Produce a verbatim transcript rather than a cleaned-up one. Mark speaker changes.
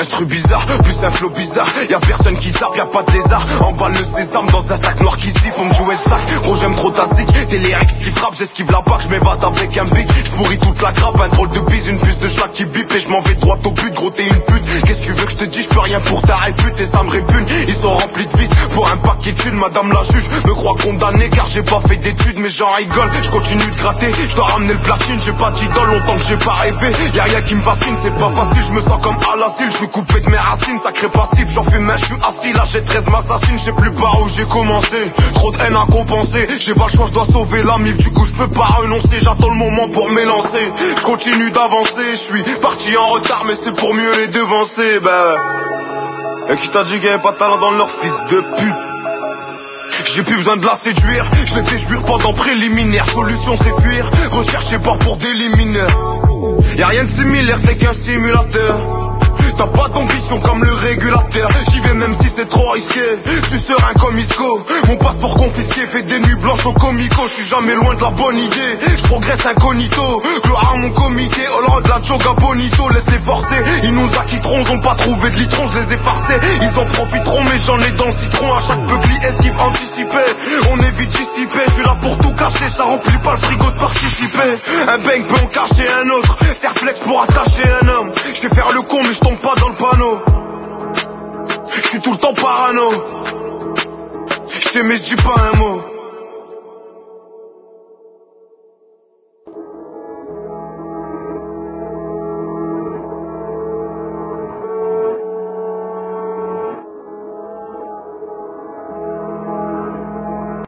Speaker 1: instru bizarre, plus un flow bizarre. Y'a personne qui zappe, y'a pas de lézard. Emballe le sésame dans un sac noir qui siffle. On me jouer le sac, gros j'aime trop ta stick. T'es les rex qui frappent, j'esquive la bac, j'm'évade avec un bic. J'pourris toute la grappe, un drôle de bise, une puce de chat qui bip. Et j'm'en vais droit au but, gros t'es une pute. Qu'est-ce que tu veux que je te dise, j'peux rien pour ta répute. Et ça me répugne, ils sont remplis de vices. Pour un paquet de thunes, madame la juge me croit condamné car j'ai pas fait d'études. Mais j'en rigole, j'continue de gratter. J'dois ramener le platine, j'ai pas d'idole longtemps que j'ai pas rêvé. Y'a rien qui me fascine, c'est pas facile, j'me sens comme à l'asile. J'suis coupé de mes racines, sacré passif. J'en fume un, j'suis assis, là j'ai treize m'assassine. J'sais plus par où j'ai commencé, trop de haine à compenser. J'ai pas le choix, j'dois sauver la mif, du coup j'peux pas renoncer. J'attends le moment pour m'élancer, j'continue d'avancer. J'suis parti en retard mais c'est pour mieux les devancer. Ben et qui t'a dit qu'il y avait pas de talent dans leur fils de pute? J'ai plus besoin de la séduire, je les fais jouir pendant préliminaire. Solution c'est fuir, recherchez pas pour d'éliminer. Y'a rien de similaire, t'es qu'un simulateur. T'as pas d'ambition comme le régulateur. J'y vais même si c'est trop risqué. J'suis serein comme Isco. Mon passeport confisqué fait des nuits blanches au comico. J'suis jamais loin de la bonne idée. J'progresse incognito. Gloire à mon comité. All road la joga bonito. Laisse-les forcer. Ils nous acquitteront. Ils ont pas trouvé de litron. J'les ai farcés. Ils en profiteront. Mais j'en ai dans le citron. À chaque beugli esquive anticipé. On évite dissipé. J'suis là pour tout cacher. Ça remplit pas le frigo de participer. Un bang peut en cacher un autre. Serflex pour attacher un homme. J'sais faire le con mais j'tombe pas dans le panneau. J'suis tout le temps parano. J'sais mais j'dis pas un mot.